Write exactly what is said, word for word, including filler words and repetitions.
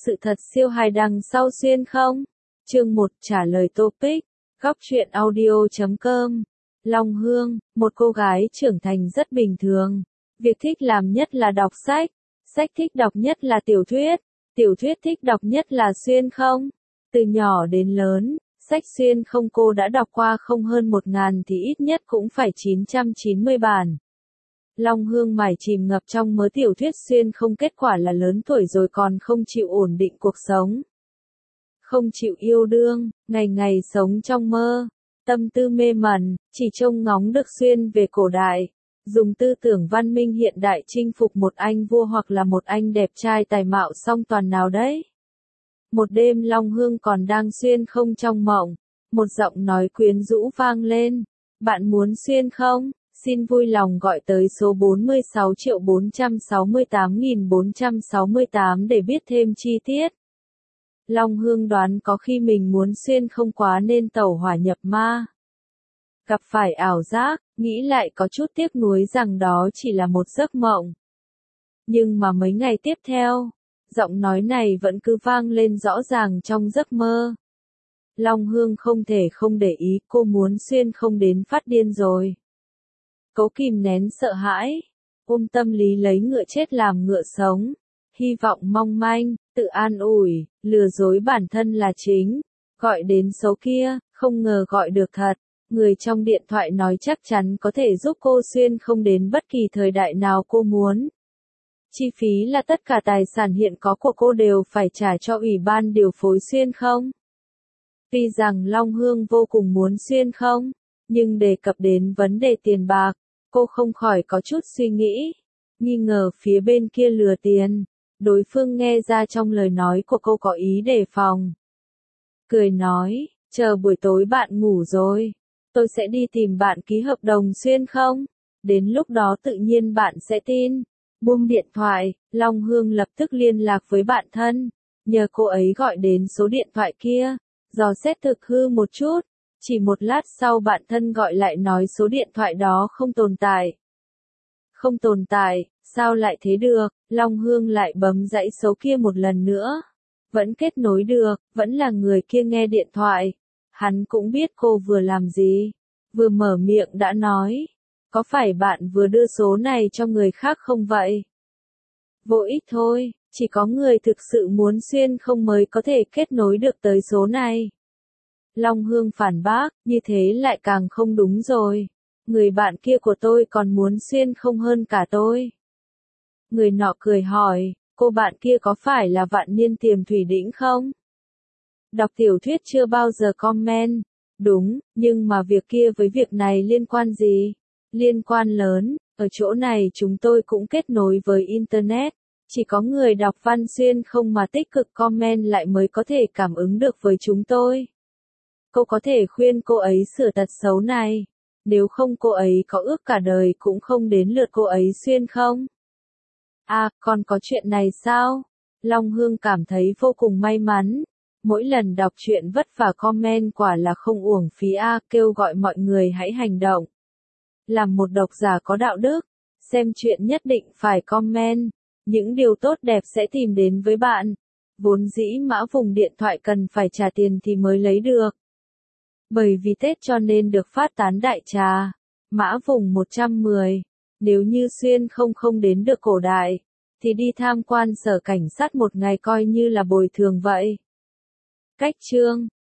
sự thật siêu hài đằng sau xuyên không? Chương một trả lời topic. Góc truyện audio chấm com. Long Hương, một cô gái trưởng thành rất bình thường. Việc thích làm nhất là đọc sách. Sách thích đọc nhất là tiểu thuyết. Tiểu thuyết thích đọc nhất là xuyên không. Từ nhỏ đến lớn, sách xuyên không cô đã đọc qua không hơn một ngàn thì ít nhất cũng phải chín trăm chín mươi bản. Long Hương mải chìm ngập trong mớ tiểu thuyết xuyên không, kết quả là lớn tuổi rồi còn không chịu ổn định cuộc sống. Không chịu yêu đương, ngày ngày sống trong mơ, tâm tư mê mẩn, chỉ trông ngóng được xuyên về cổ đại. Dùng tư tưởng văn minh hiện đại chinh phục một anh vua hoặc là một anh đẹp trai tài mạo song toàn nào đấy. Một đêm Long Hương còn đang xuyên không trong mộng, một giọng nói quyến rũ vang lên. Bạn muốn xuyên không? Xin vui lòng gọi tới số bốn mươi sáu triệu bốn trăm sáu mươi tám nghìn bốn trăm sáu mươi tám để biết thêm chi tiết. Long Hương đoán có khi mình muốn xuyên không quá nên tẩu hỏa nhập ma. Gặp phải ảo giác, nghĩ lại có chút tiếc nuối rằng đó chỉ là một giấc mộng. Nhưng mà mấy ngày tiếp theo, giọng nói này vẫn cứ vang lên rõ ràng trong giấc mơ. Long Hương không thể không để ý, cô muốn xuyên không đến phát điên rồi. Cố kìm nén sợ hãi, ôm tâm lý lấy ngựa chết làm ngựa sống, hy vọng mong manh, tự an ủi, lừa dối bản thân là chính. Gọi đến số kia, không ngờ gọi được thật. Người trong điện thoại nói chắc chắn có thể giúp cô xuyên không đến bất kỳ thời đại nào cô muốn. Chi phí là tất cả tài sản hiện có của cô đều phải trả cho Ủy ban điều phối xuyên không. Tuy rằng Long Hương vô cùng muốn xuyên không, nhưng đề cập đến vấn đề tiền bạc, cô không khỏi có chút suy nghĩ, nghi ngờ phía bên kia lừa tiền. Đối phương nghe ra trong lời nói của cô có ý đề phòng. Cười nói, chờ buổi tối bạn ngủ rồi, tôi sẽ đi tìm bạn ký hợp đồng xuyên không? Đến lúc đó tự nhiên bạn sẽ tin. Buông điện thoại, Long Hương lập tức liên lạc với bạn thân, nhờ cô ấy gọi đến số điện thoại kia, dò xét thực hư một chút. Chỉ một lát sau bạn thân gọi lại nói số điện thoại đó không tồn tại. Không tồn tại, sao lại thế được? Long Hương lại bấm dãy số kia một lần nữa. Vẫn kết nối được, vẫn là người kia nghe điện thoại. Hắn cũng biết cô vừa làm gì. Vừa mở miệng đã nói. Có phải bạn vừa đưa số này cho người khác không vậy? Vô ích thôi, chỉ có người thực sự muốn xuyên không mới có thể kết nối được tới số này. Long Hương phản bác, như thế lại càng không đúng rồi. Người bạn kia của tôi còn muốn xuyên không hơn cả tôi. Người nọ cười hỏi, cô bạn kia có phải là Vạn Niên Tiềm Thủy Đỉnh không? Đọc tiểu thuyết chưa bao giờ comment. Đúng, nhưng mà việc kia với việc này liên quan gì? Liên quan lớn, ở chỗ này chúng tôi cũng kết nối với Internet. Chỉ có người đọc văn xuyên không mà tích cực comment lại mới có thể cảm ứng được với chúng tôi. Cô có thể khuyên cô ấy sửa tật xấu này. Nếu không cô ấy có ước cả đời cũng không đến lượt cô ấy xuyên không? À, còn có chuyện này sao? Long Hương cảm thấy vô cùng may mắn. Mỗi lần đọc truyện vất vả comment quả là không uổng phí a, kêu gọi mọi người hãy hành động. Làm một độc giả có đạo đức, xem truyện nhất định phải comment. Những điều tốt đẹp sẽ tìm đến với bạn. Vốn dĩ Mã Vùng điện thoại cần phải trả tiền thì mới lấy được. Bởi vì Tết cho nên được phát tán đại trà. Mã Vùng một trăm mười. Nếu như xuyên không không đến được cổ đại, thì đi tham quan sở cảnh sát một ngày coi như là bồi thường vậy. Cách chương